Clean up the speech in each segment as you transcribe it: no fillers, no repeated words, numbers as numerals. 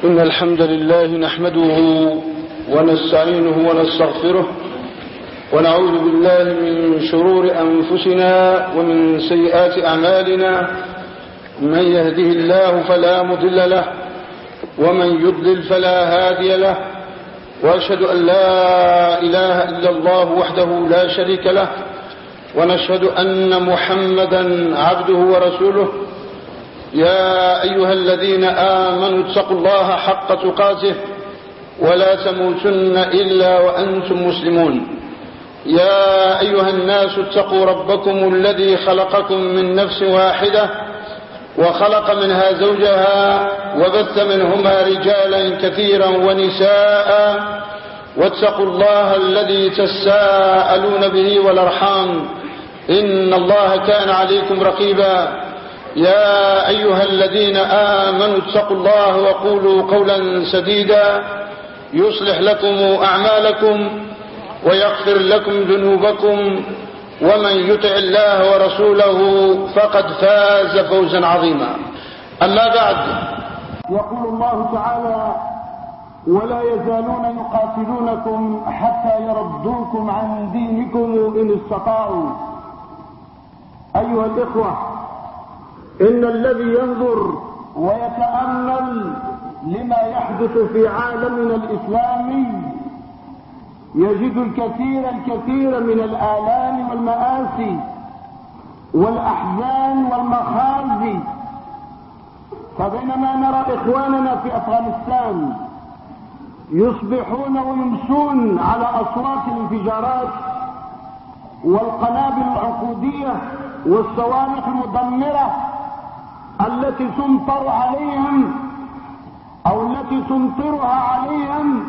إن الحمد لله نحمده ونستعينه ونستغفره ونعوذ بالله من شرور أنفسنا ومن سيئات أعمالنا. من يهده الله فلا مضل له ومن يضلل فلا هادي له، وأشهد أن لا إله إلا الله وحده لا شريك له، ونشهد أن محمدا عبده ورسوله. يا أيها الذين آمنوا اتقوا الله حق تقاته ولا تموتن إلا وأنتم مسلمون. يا أيها الناس اتقوا ربكم الذي خلقكم من نفس واحدة وخلق منها زوجها وبث منهما رجالا كثيرا ونساء، واتقوا الله الذي تساءلون به والأرحام إن الله كان عليكم رقيبا. يا أيها الذين آمنوا اتقوا الله وقولوا قولا سديدا يصلح لكم أعمالكم ويغفر لكم ذنوبكم، ومن يطع الله ورسوله فقد فاز فوزا عظيما. أما بعد، يقول الله تعالى: ولا يزالون يقاتلونكم حتى يردوكم عن دينكم إن استطاعوا. أيها الإخوة، إن الذي ينظر ويتأمل لما يحدث في عالمنا الإسلامي يجد الكثير من الآلام والمآسي والأحزان والمخازي. فبينما نرى إخواننا في أفغانستان يصبحون ويمسون على أصوات الانفجارات والقنابل العنقودية والصواريخ المدمرة التي تمطر عليهم أو التي تمطرها عليهم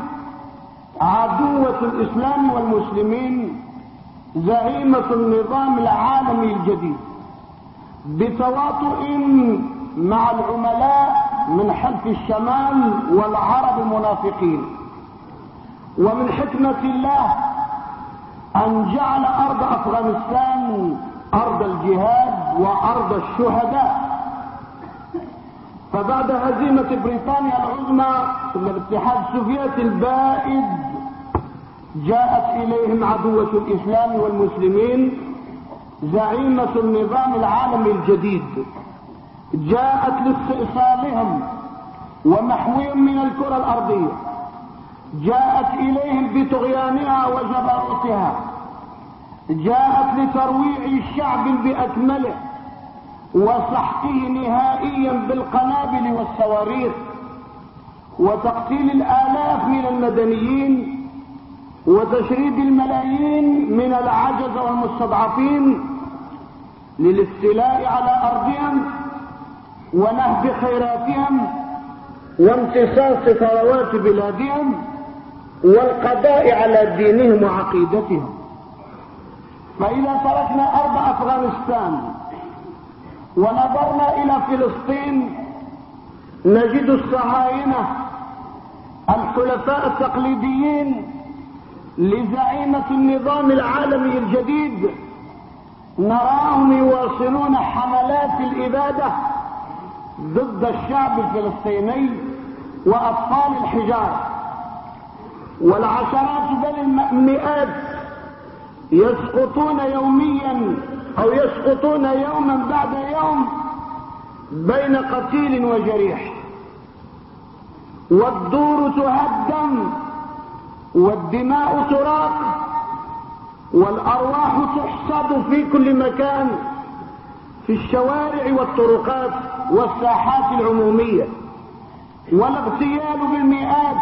عدوة الإسلام والمسلمين، زعيمة النظام العالمي الجديد، بتواطؤ مع العملاء من حلف الشمال والعرب المنافقين. ومن حكمة الله أن جعل أرض أفغانستان أرض الجهاد وأرض الشهداء. فبعد هزيمة بريطانيا العظمى ثم الاتحاد السوفيتي البائد جاءت إليهم عدوة الإسلام والمسلمين، زعيمة النظام العالمي الجديد، جاءت لاستئصالهم ومحوهم من الكرة الأرضية، جاءت إليهم بطغيانها وجبروتها، جاءت لترويع الشعب بأكمله وسحقه نهائيا بالقنابل والصواريخ وتقتيل الآلاف من المدنيين وتشريد الملايين من العجز والمستضعفين للاستيلاء على أرضهم ونهب خيراتهم وامتصاص ثروات بلادهم والقضاء على دينهم وعقيدتهم. فإذا تركنا أرض أفغانستان ونظرنا إلى فلسطين نجد الصهاينة الحلفاء التقليديين لزعيمة النظام العالمي الجديد، نراهم يواصلون حملات الإبادة ضد الشعب الفلسطيني وأطفال الحجار، والعشرات بل المئات يسقطون يوميا أو يسقطون يوما بعد يوم بين قتيل وجريح، والدور تهدم والدماء تراق والأرواح تحصد في كل مكان، في الشوارع والطرقات والساحات العمومية، والاغتيال بالمئات،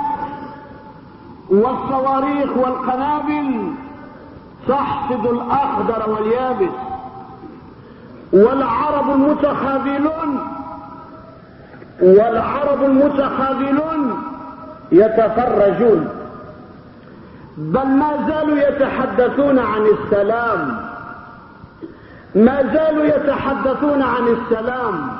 والصواريخ والقنابل تحصد الأخضر واليابس، والعرب المتخاذلون يتفرجون، بل ما زالوا يتحدثون عن السلام، ما زالوا يتحدثون عن السلام.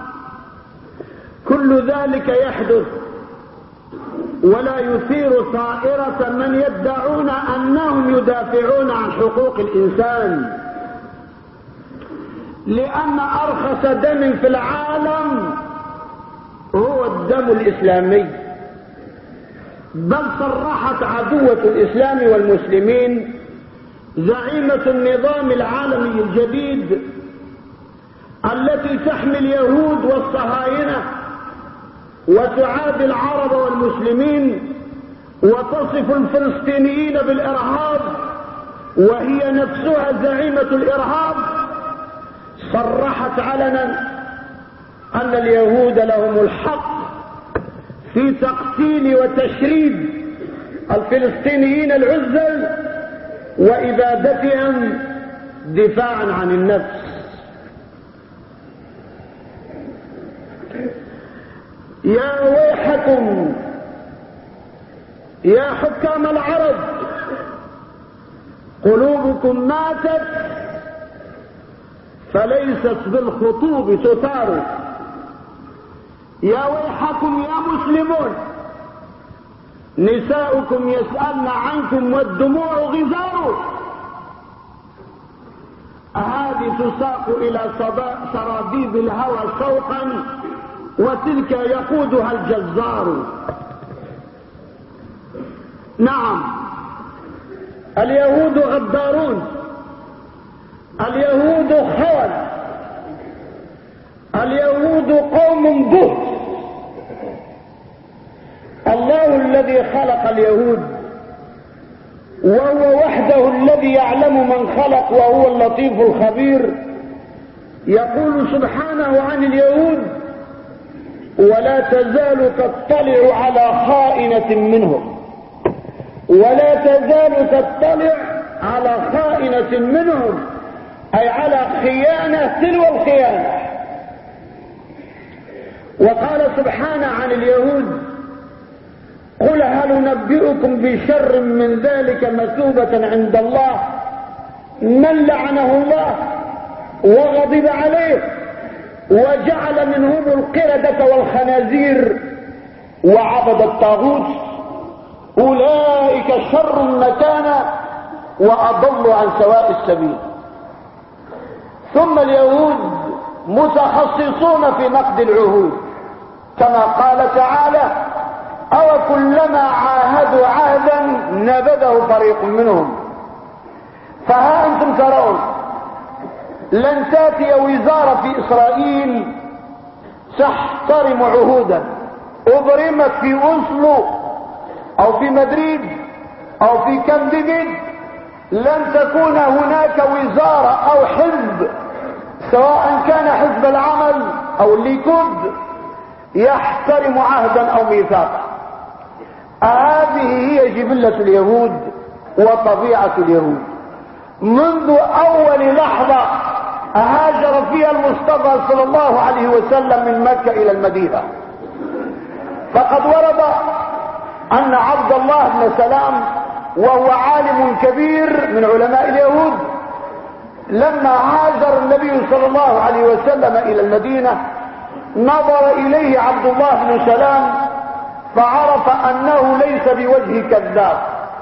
كل ذلك يحدث ولا يثير طائرة من يدعون أنهم يدافعون عن حقوق الإنسان، لأن أرخص دم في العالم هو الدم الإسلامي، بل صرحت عدوة الإسلام والمسلمين زعيمة النظام العالمي الجديد التي تحمي اليهود والصهاينة وتعادي العرب والمسلمين وتصف الفلسطينيين بالإرهاب وهي نفسها زعيمة الإرهاب، صرحت علنا أن اليهود لهم الحق في تقتيل وتشريد الفلسطينيين العزل وإبادتهم دفاعا عن النفس. يا ويحكم يا حكام العرب، قلوبكم ماتت فليست بالخطوب تثار. يا ويحكم يا مسلمون، نساؤكم يسألن عنكم والدموع غزار. هذه تساق إلى سرابيب الهوى شوقا وتلك يقودها الجزار. نعم، اليهود غدارون، اليهود خوان، اليهود قوم بهت. الله الذي خلق اليهود وهو وحده الذي يعلم من خلق وهو اللطيف الخبير يقول سبحانه عن اليهود: ولا تزال تطلع على خائنة منهم، ولا تزال تطلع على خائنة منهم، أي على خيانة تلو الخيانة. وقال سبحانه عن اليهود: قل هل ننبئكم بشر من ذلك مثوبة عند الله من لعنه الله وغضب عليه وجعل منهم القردة والخنازير وعبد الطاغوت أولئك شر مكانا وأضل عن سواء السبيل. ثم اليهود متخصصون في نقض العهود كما قال تعالى: أو كلما عاهدوا عهدا نبذه فريق منهم. فها أنتم ترون لن تأتي وزارة في إسرائيل تحترم عهودا أبرمت في أوسلو أو في مدريد أو في كامب ديفيد، لن تكون هناك وزارة أو حزب سواء كان حزب العمل أو الليكود يحترم عهدا أو ميثاقا. هذه هي جبلة اليهود وطبيعة اليهود. منذ أول لحظة هاجر فيها المصطفى صلى الله عليه وسلم من مكة إلى المدينة، فقد ورد أن عبد الله بن سلام وهو عالم كبير من علماء اليهود لما هاجر النبي صلى الله عليه وسلم إلى المدينة نظر إليه عبد الله بن سلام فعرف أنه ليس بوجه كذاب،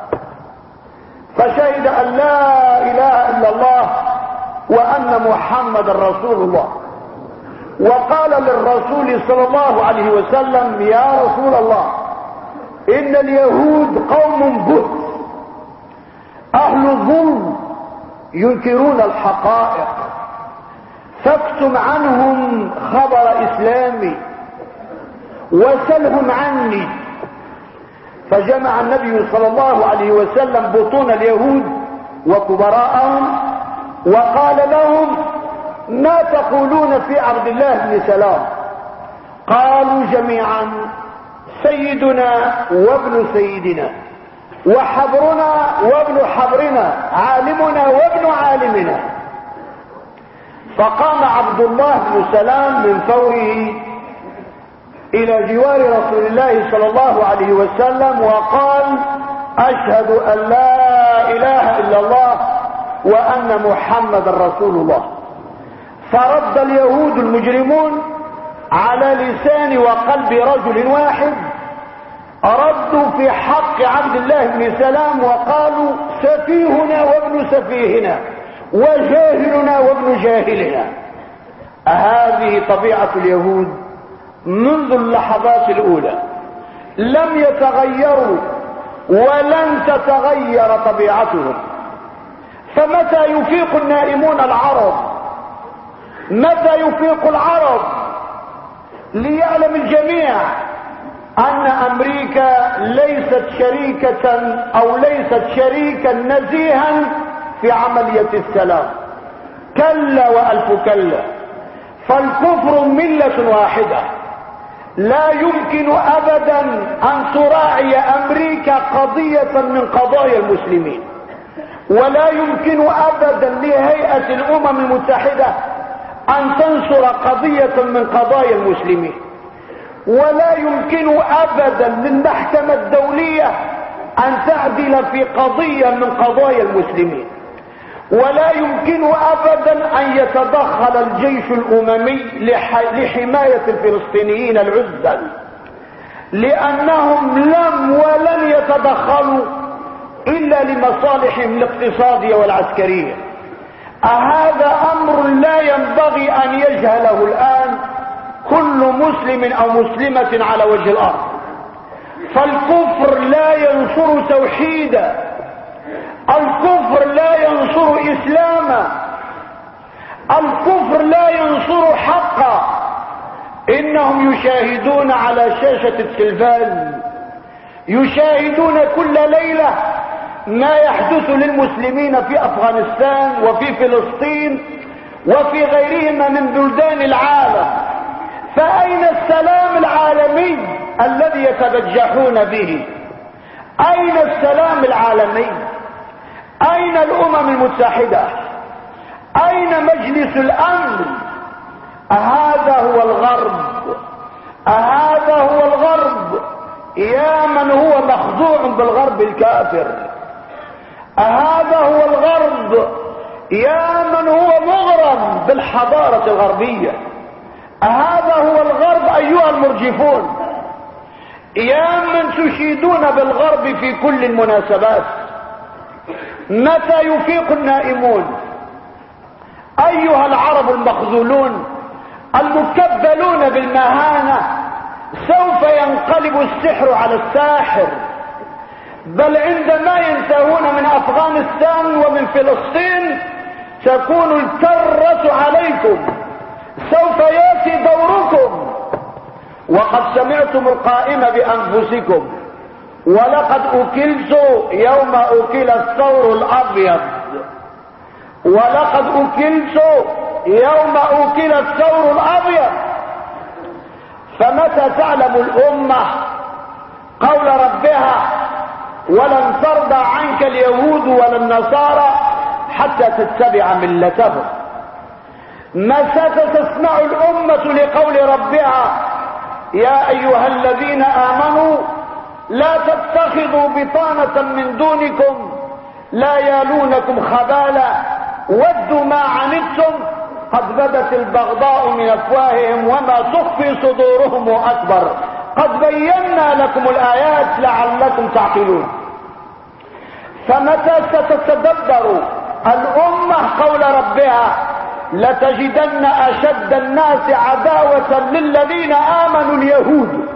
فشهد أن لا إله إلا الله وأن محمد رسول الله، وقال للرسول صلى الله عليه وسلم: يا رسول الله، إن اليهود قوم بهت أهل ظلم ينكرون الحقائق، فاكتم عنهم خبر إسلامي وسلهم عني. فجمع النبي صلى الله عليه وسلم بطون اليهود وكبراءهم وقال لهم: ما تقولون في عبد الله بن سلام؟ قالوا جميعا: سيدنا وابن سيدنا وحبرنا وابن حبرنا، عالمنا وابن عالمنا. فقام عبد الله بن سلام من فوره إلى جوار رسول الله صلى الله عليه وسلم وقال: أشهد أن لا إله إلا الله وأن محمد رسول الله. فرد اليهود المجرمون على لسان وقلب رجل واحد، ردوا في حق عبد الله بن سلام وقالوا: سفيهنا وابن سفيهنا وجاهلنا وابن جاهلنا. هذه طبيعة اليهود منذ اللحظات الأولى. لم يتغيروا ولن تتغير طبيعتهم. فمتى يفيق النائمون العرب؟ متى يفيق العرب؟ ليعلم الجميع ان امريكا ليست شريكة او ليست شريكا نزيها في عملية السلام، كلا والف كلا. فالكفر ملة واحدة، لا يمكن ابدا ان تراعي امريكا قضية من قضايا المسلمين، ولا يمكن ابدا لهيئة الامم المتحدة ان تنصر قضية من قضايا المسلمين، ولا يمكن ابدا للمحكمة الدولية ان تعدل في قضية من قضايا المسلمين، ولا يمكن ابدا ان يتدخل الجيش الاممي لحماية الفلسطينيين العزل، لانهم لم ولن يتدخلوا الا لمصالحهم الاقتصادية والعسكرية. هذا امر لا ينبغي ان يجهله الان كل مسلم او مسلمة على وجه الارض. فالكفر لا ينصر توحيدا، الكفر لا ينصر اسلاما، الكفر لا ينصر حقا. انهم يشاهدون على شاشة التلفاز، يشاهدون كل ليلة ما يحدث للمسلمين في افغانستان وفي فلسطين وفي غيرهما من بلدان العالم. فاين السلام العالمي الذي يتبجحون به؟ اين السلام العالمي؟ اين الامم المتحدة؟ اين مجلس الامن؟ هذا هو الغرب، هذا هو الغرب. يا من هو مخدوع بالغرب الكافر، هذا هو الغرب. يا من هو مغرم بالحضارة الغربية، هذا هو الغرب ايها المرجفون. يا من تشيدون بالغرب في كل المناسبات. متى يفيق النائمون؟ ايها العرب المخذولون المكبلون بالمهانة، سوف ينقلب السحر على الساحر. بل عندما ينتهون من افغانستان ومن فلسطين تكون الكرة عليكم، سوف ياتي دوركم. وقد سمعتم القائم بانفسكم: ولقد اكلت يوم اكل الثور الابيض، ولقد اكلت يوم اكل الثور الابيض. فمتى تعلم الامة قول ربها: ولن ترضى عنك اليهود ولا النصارى حتى تتبع ملتهم؟ متى تسمع الامة لقول ربها: يا ايها الذين امنوا لا تتخذوا بطانة من دونكم لا يالونكم خبالا ودوا ما عنتم قد بدت البغضاء من افواههم وما تخفي صدورهم اكبر قد بينا لكم الايات لعلكم تعقلون. فمتى ستتدبر الامة قول ربها: لتجدن اشد الناس عداوة للذين امنوا اليهود؟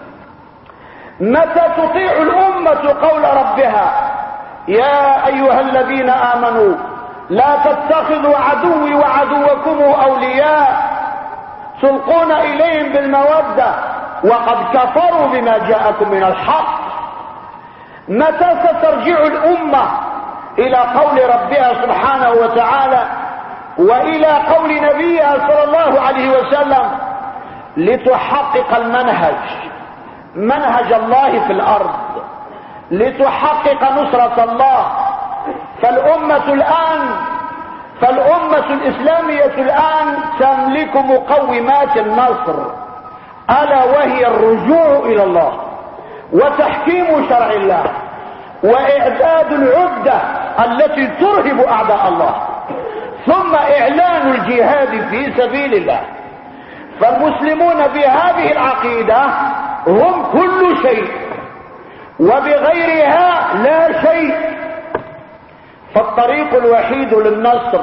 متى تطيع الامة قول ربها: يا ايها الذين امنوا لا تتخذوا عدوي وعدوكم اولياء تلقون اليهم بالمودة وقد كفروا بما جاءكم من الحق؟ متى سترجع الامة الى قول ربها سبحانه وتعالى والى قول نبيها صلى الله عليه وسلم لتحقق منهج الله في الارض، لتحقق نصرة الله؟ فالأمة الإسلامية الآن تملك مقومات النصر، ألا وهي الرجوع إلى الله وتحكيم شرع الله وإعداد العدة التي ترهب أعداء الله، ثم إعلان الجهاد في سبيل الله. فالمسلمون بهذه العقيدة هم كل شيء، وبغيرها لا شيء. فالطريق الوحيد للنصر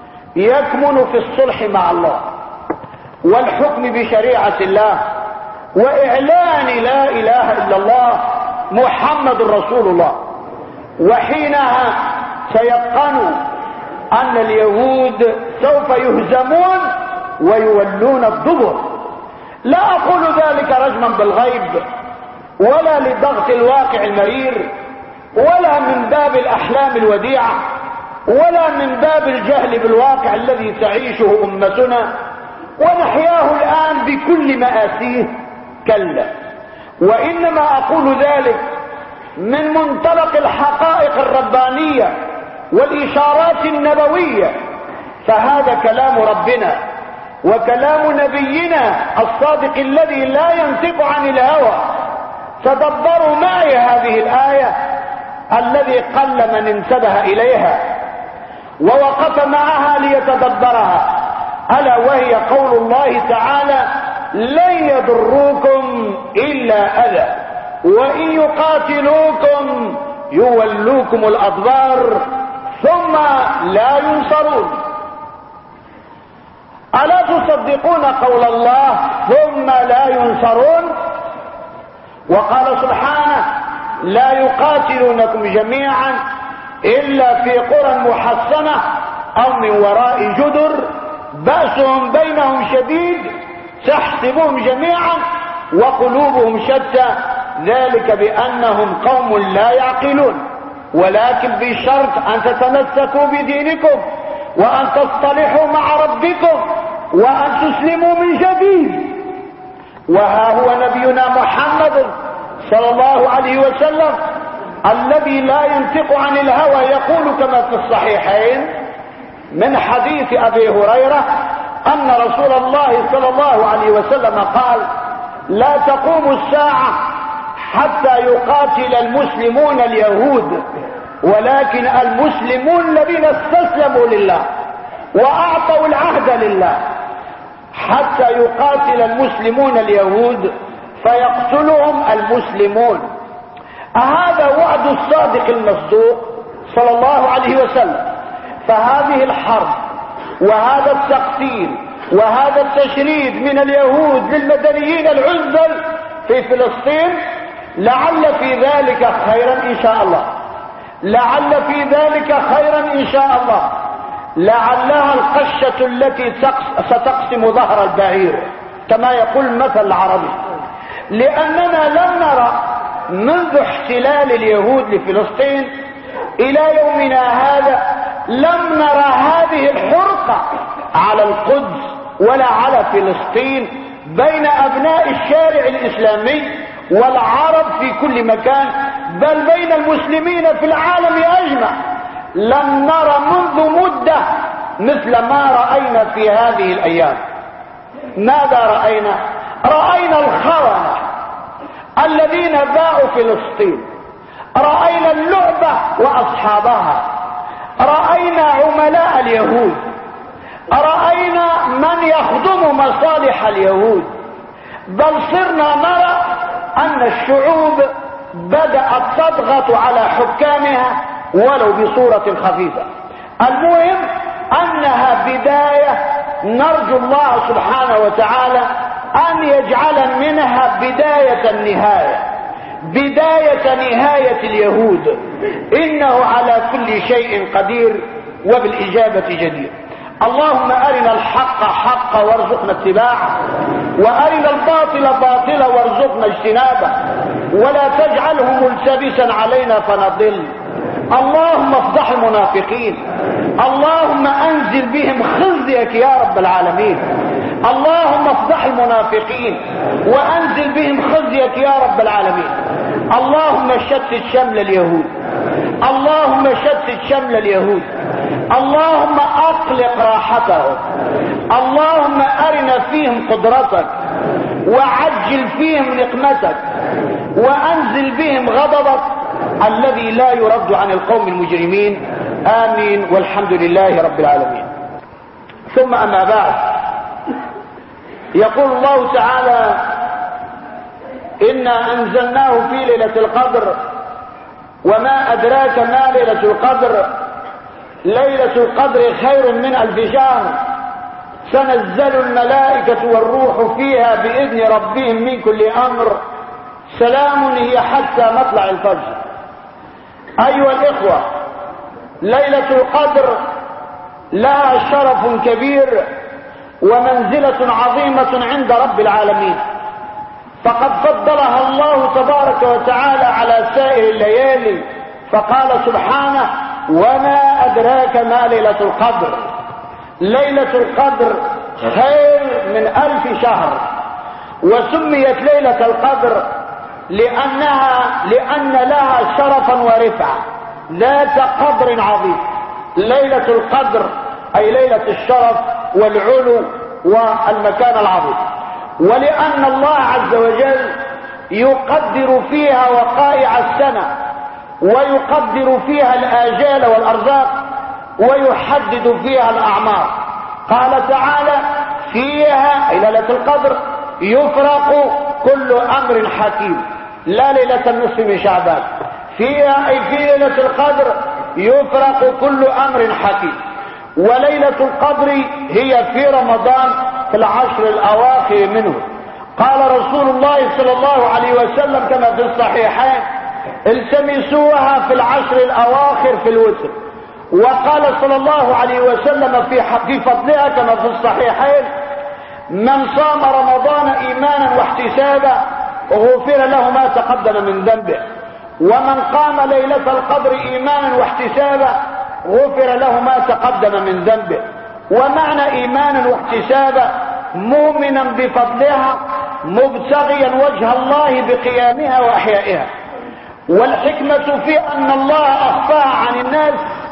يكمن في الصلح مع الله والحكم بشريعة الله وإعلان لا إله إلا الله محمد رسول الله. وحينها سيقنوا أن اليهود سوف يهزمون ويولون الدبر. لا أقول ذلك رجما بالغيب ولا لضغط الواقع المرير ولا من باب الأحلام الوديعة ولا من باب الجهل بالواقع الذي تعيشه أمتنا ونحياه الآن بكل مآسيه. كلا، وإنما أقول ذلك من منطلق الحقائق الربانية والإشارات النبوية، فهذا كلام ربنا وكلام نبينا الصادق الذي لا ينطق عن الهوى. تدبروا معي هذه الآية الذي قل من انتبه إليها ووقف معها ليتدبرها، ألا وهي قول الله تعالى: لن يضروكم إلا أذى وإن يقاتلوكم يولوكم الأدبار ثم لا ينصرون. ألا تصدقون قول الله ثم لا ينصرون؟ وقال سبحانه: لا يقاتلونكم جميعا إلا في قرى محصنة أو من وراء جدر بأسهم بينهم شديد تحسبهم جميعا وقلوبهم شتى ذلك بأنهم قوم لا يعقلون، ولكن بشرط أن تتمسكوا بدينكم وأن تصطلحوا مع ربكم وأن تسلموا من جديد. وها هو نبينا محمد صلى الله عليه وسلم الذي لا ينطق عن الهوى يقول كما في الصحيحين من حديث أبي هريرة أن رسول الله صلى الله عليه وسلم قال: لا تقوم الساعة حتى يقاتل المسلمون اليهود، ولكن المسلمون الذين استسلموا لله وأعطوا العهد لله، حتى يقاتل المسلمون اليهود فيقتلهم المسلمون. هذا وعد الصادق المصدوق صلى الله عليه وسلم. فهذه الحرب وهذا التقتيل وهذا التشريد من اليهود للمدنيين العزل في فلسطين لعل في ذلك خيرا إن شاء الله، لعل في ذلك خيرا إن شاء الله، لعلها القشة التي ستقسم ظهر البعير كما يقول المثل العربي. لأننا لم نرى منذ احتلال اليهود لفلسطين إلى يومنا هذا لم نرى هذه الحرقة على القدس ولا على فلسطين بين أبناء الشارع الإسلامي والعرب في كل مكان، بل بين المسلمين في العالم أجمع. لم نرى منذ مدة مثل ما رأينا في هذه الأيام. ماذا رأينا؟ رأينا الخونة الذين باعوا فلسطين، رأينا اللعبة وأصحابها، رأينا عملاء اليهود، رأينا من يخدم مصالح اليهود، بل صرنا نرى أن الشعوب بدأت تضغط على حكامها ولو بصورة خفيفة. المهم أنها بداية، نرجو الله سبحانه وتعالى أن يجعل منها بداية النهاية، بداية نهاية اليهود. إنه على كل شيء قدير وبالإجابة جدير. اللهم أرنا الحق حقا وارزقنا اتباعه، وأرنا الباطل باطلا وارزقنا اجتنابه، ولا تجعله ملتبسا علينا فنضل. اللهم افضح المنافقين، اللهم انزل بهم خزيك يا رب العالمين. اللهم افضح المنافقين وانزل بهم خزيك يا رب العالمين. اللهم شتت شمل اليهود، اللهم شتت شمل اليهود، اللهم اطلق راحتهم، اللهم ارنا فيهم قدرتك وعجل فيهم نقمتك وانزل بهم غضبك الذي لا يرد عن القوم المجرمين. آمين والحمد لله رب العالمين. ثم أما بعد، يقول الله تعالى: إنا أنزلناه في ليلة القدر وما أدراك ما ليلة القدر، ليلة القدر خير من 1000 شهر تنزل الملائكة والروح فيها بإذن ربهم من كل أمر سلام هي حتى مطلع الفجر. أيها الإخوة، ليلة القدر لها شرف كبير ومنزلة عظيمة عند رب العالمين، فقد فضلها الله تبارك وتعالى على سائر الليالي، فقال سبحانه: وما أدراك ما ليلة القدر. ليلة القدر خير من 1000 شهر. وسميت ليلة القدر لأن لها شرفا ورفعة ذات قدر عظيم. ليلة القدر أي ليلة الشرف والعلو والمكان العظيم، ولأن الله عز وجل يقدر فيها وقائع السنة، ويقدر فيها الآجال والأرزاق، ويحدد فيها الأعمار. قال تعالى: فيها أي ليلة القدر يفرق كل أمر حكيم. لا ليلة النصف من شعبان، فيها أي في ليلة القدر يفرق كل أمر حكيم. وليلة القدر هي في رمضان في العشر الأواخر منه. قال رسول الله صلى الله عليه وسلم كما في الصحيحين: التمسوها في العشر الأواخر في الوتر. وقال صلى الله عليه وسلم في فضلها كما في الصحيحين: من صام رمضان إيمانا واحتسابا غفر له ما تقدم من ذنبه، ومن قام ليلة القدر إيمانا واحتسابا غفر له ما تقدم من ذنبه. ومعنى إيمانا واحتسابا: مؤمنا بفضلها مبتغيا وجه الله بقيامها وأحيائها. والحكمة في أن الله أخفاها عن الناس،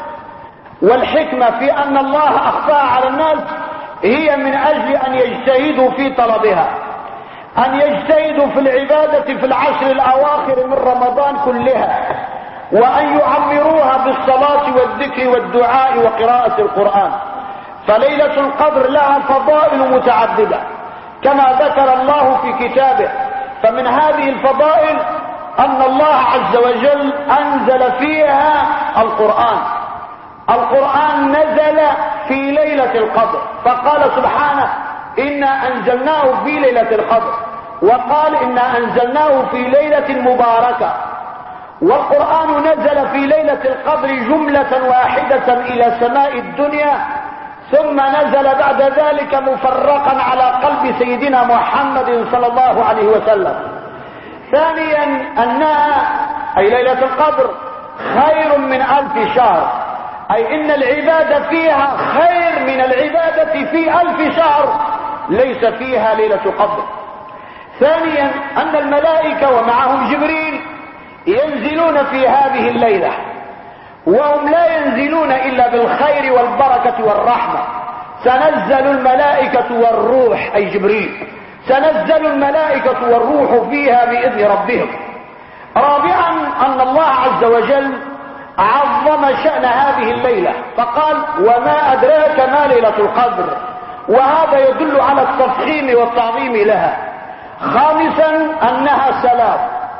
والحكمة في أن الله أخفاها على الناس هي من أجل أن يجتهدوا في طلبها، أن يجتهدوا في العبادة في العشر الأواخر من رمضان كلها، وأن يعمروها بالصلاة والذكر والدعاء وقراءة القرآن. فليلة القدر لها فضائل متعددة كما ذكر الله في كتابه. فمن هذه الفضائل أن الله عز وجل أنزل فيها القرآن. القرآن نزل في ليلة القدر، فقال سبحانه: إنا أنزلناه في ليلة القدر، وقال: إنا أنزلناه في ليلة مباركة. والقرآن نزل في ليلة القدر جملة واحدة إلى سماء الدنيا، ثم نزل بعد ذلك مفرقا على قلب سيدنا محمد صلى الله عليه وسلم. ثانيا أنها أي ليلة القدر خير من 1000 شهر، أي إن العبادة فيها خير من العبادة في 1000 شهر ليس فيها ليلة قدر. ثانيا أن الملائكة ومعهم جبريل ينزلون في هذه الليلة، وهم لا ينزلون إلا بالخير والبركة والرحمة. تنزل الملائكة والروح أي جبريل، تنزل الملائكة والروح فيها بإذن ربهم. رابعا أن الله عز وجل عظم شأن هذه الليلة فقال: وما أدراك ما ليلة القدر، وهذا يدل على التفخيم والتعظيم لها. خامسا أنها سلام،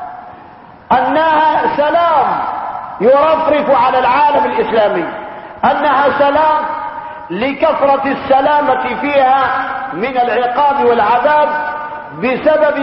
أنها سلام يرفرف على العالم الإسلامي، أنها سلام لكثرة السلامة فيها من العقاب والعذاب بسبب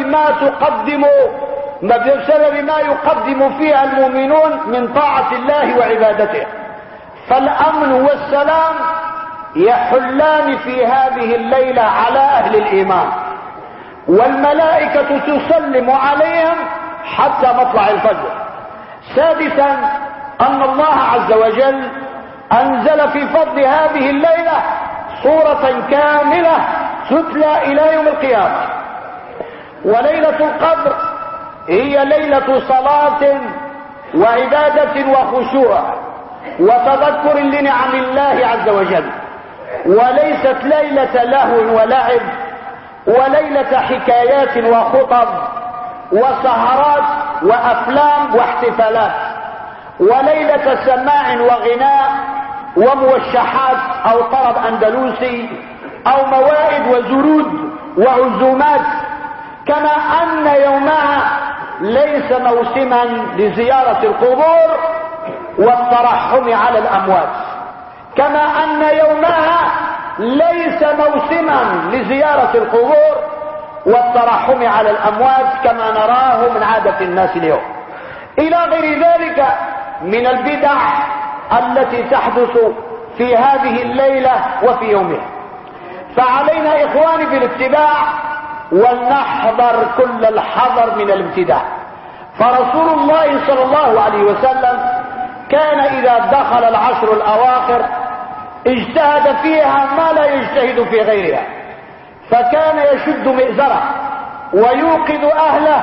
ما يقدم فيها المؤمنون من طاعة الله وعبادته. فالأمن والسلام يحلان في هذه الليلة على أهل الإيمان، والملائكة تسلم عليهم حتى مطلع الفجر. سادسا أن الله عز وجل أنزل في فضل هذه الليلة سورة كاملة تتلى إلى يوم القيامة. وليلة القدر هي ليلة صلاة وعبادة وخشوع وتذكر لنعم الله عز وجل، وليست ليلة لهو ولعب، وليلة حكايات وخطب وسهرات وأفلام واحتفالات، وليلة سماع وغناء وموشحات أو طرب أندلسي أو موائد وزرود وعزومات. كما أن يومها ليس موسما لزيارة القبور والترحم على الأموات، كما أن يومها ليس موسما لزيارة القبور والترحم على الأموات كما نراه من عادة الناس اليوم، إلى غير ذلك من البدع التي تحدث في هذه الليلة وفي يومها. فعلينا إخواني بالاتباع، ولنحذر كل الحذر من الابتداع. فرسول الله صلى الله عليه وسلم كان إذا دخل العشر الأواخر اجتهد فيها ما لا يجتهد في غيرها، فكان يشد مئزره ويوقظ أهله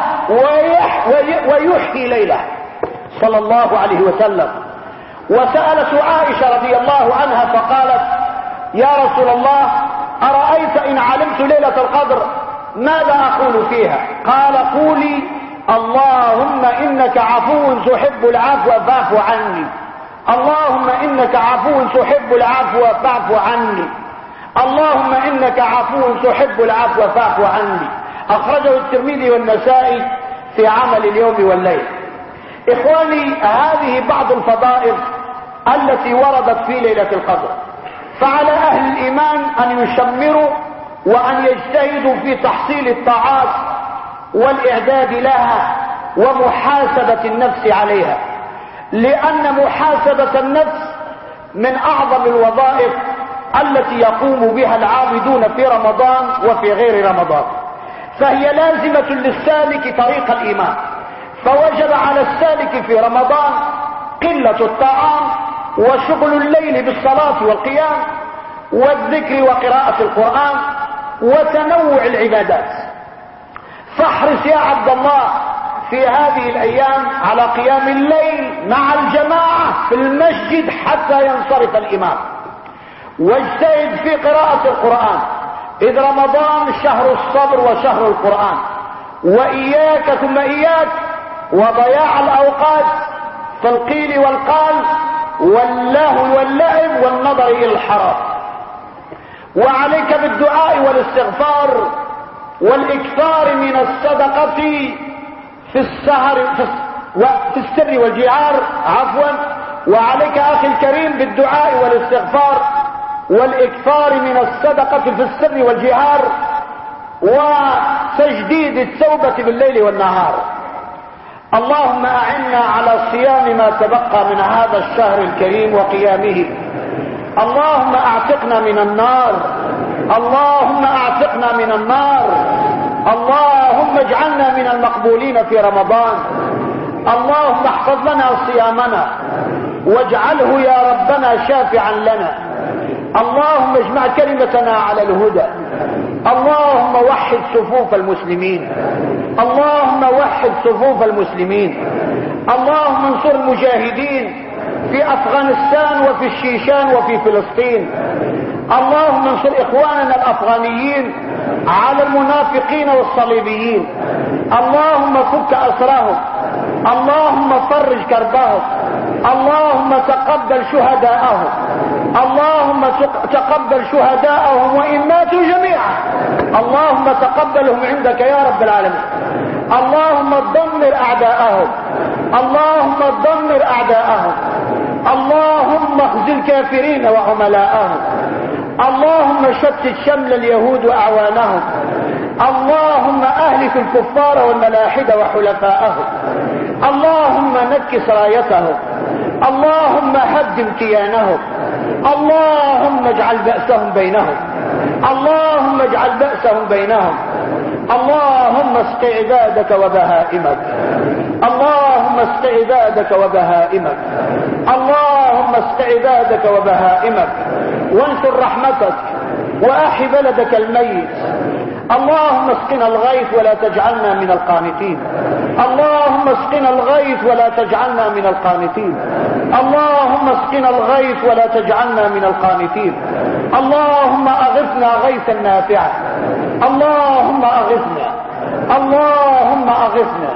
ويحيي ليله صلى الله عليه وسلم. وسألت عائشة رضي الله عنها فقالت: يا رسول الله، أرأيت إن علمت ليلة القدر ماذا أقول فيها؟ قال: قولي: اللهم إنك عفو تحب العفو فاعف عني، اللهم إنك عفو تحب العفو فاعف عني، اللهم إنك عفو تحب العفو فاعف عني. أخرجه الترمذي والنسائي في عمل اليوم والليل. إخواني، هذه بعض الفضائل التي وردت في ليلة القدر، فعلى أهل الإيمان أن يشمروا وأن يجتهدوا في تحصيل الطاعات والإعداد لها ومحاسبة النفس عليها، لأن محاسبة النفس من أعظم الوظائف التي يقوم بها العابدون في رمضان وفي غير رمضان، فهي لازمة للسالك طريق الإيمان. فوجب على السالك في رمضان قلة الطعام وشغل الليل بالصلاة والقيام والذكر وقراءة القرآن وتنوع العبادات. فاحرص يا عبد الله في هذه الأيام على قيام الليل مع الجماعة في المسجد حتى ينصرف الإمام، واجتهد في قراءة القرآن، إذ رمضان شهر الصبر وشهر القرآن. وإياك ثم إياك وضياع الأوقات في القيل والقال واللهو واللعب والنظر إلى الحرام. وعليك بالدعاء والاستغفار والإكثار من الصدقة في السر والجهار وعليك أخي الكريم بالدعاء والاستغفار والإكثار من الصدقة في السر والجهار وتجديد التوبة بالليل والنهار. اللهم أعنا على صيام ما تبقى من هذا الشهر الكريم وقيامه. اللهم اعتقنا من النار، اللهم اعتقنا من النار، اللهم اجعلنا من المقبولين في رمضان. اللهم احفظ لنا صيامنا واجعله يا ربنا شافعا لنا. اللهم اجمع كلمتنا على الهدى. اللهم وحد صفوف المسلمين، اللهم وحد صفوف المسلمين. اللهم انصر المجاهدين في أفغانستان وفي الشيشان وفي فلسطين. اللهم انصر إخواننا الأفغانيين على المنافقين والصليبيين. اللهم فك أسرهم، اللهم فرج كربهم، اللهم تقبل شهداءهم، اللهم تقبل شهداءهم وإن ماتوا جميعا، اللهم تقبلهم عندك يا رب العالمين. اللهم دمر أعداءهم، اللهم دمر أعداءهم، اللهم اخزي الكافرين وعملاءهم، اللهم شتت شمل اليهود وأعوانهم، اللهم أهلك الكفار والملاحدة وحلفاءهم، اللهم نكس رايتهم، اللهم هدم كيانهم، اللهم اجعل بأسهم بينهم، اللهم اجعل بأسهم بينهم. اللهم اسق عبادك وبهائمك، اللهم اسق عبادك وبهائمك، اللهم اسق عبادك وبهائمك، وانشر رحمتك وأحي بلدك الميت. اللهم اسقنا الغيث ولا تجعلنا من القانتين، اللهم اسقنا الغيث ولا تجعلنا من القانتين، اللهم اسقنا الغيث ولا تجعلنا من القانتين. اللهم أغثنا غيثا نافعا، اللهم أغثنا، اللهم أغثنا،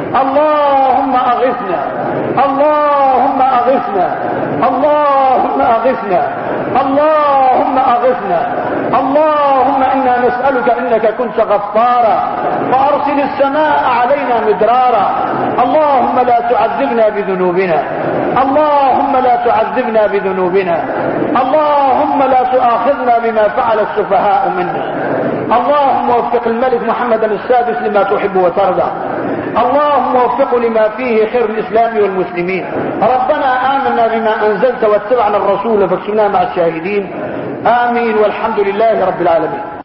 اللهم أغثنا، اللهم أغثنا، اللهم أغثنا، اللهم أغثنا. اللهم إنا نسألك إنك كنت غفارا فأرسل السماء علينا مدرارا. اللهم اللهم لا تعذبنا بذنوبنا، اللهم لا تعذبنا بذنوبنا، اللهم لا تؤاخذنا بما فعل السفهاء منا. اللهم وفق الملك محمد السادس لما تحب وترضى، اللهم وفقه لما فيه خير الإسلام والمسلمين. ربنا آمنا بما أنزلت واتبعنا الرسول فاكتبنا مع الشاهدين. آمين والحمد لله رب العالمين.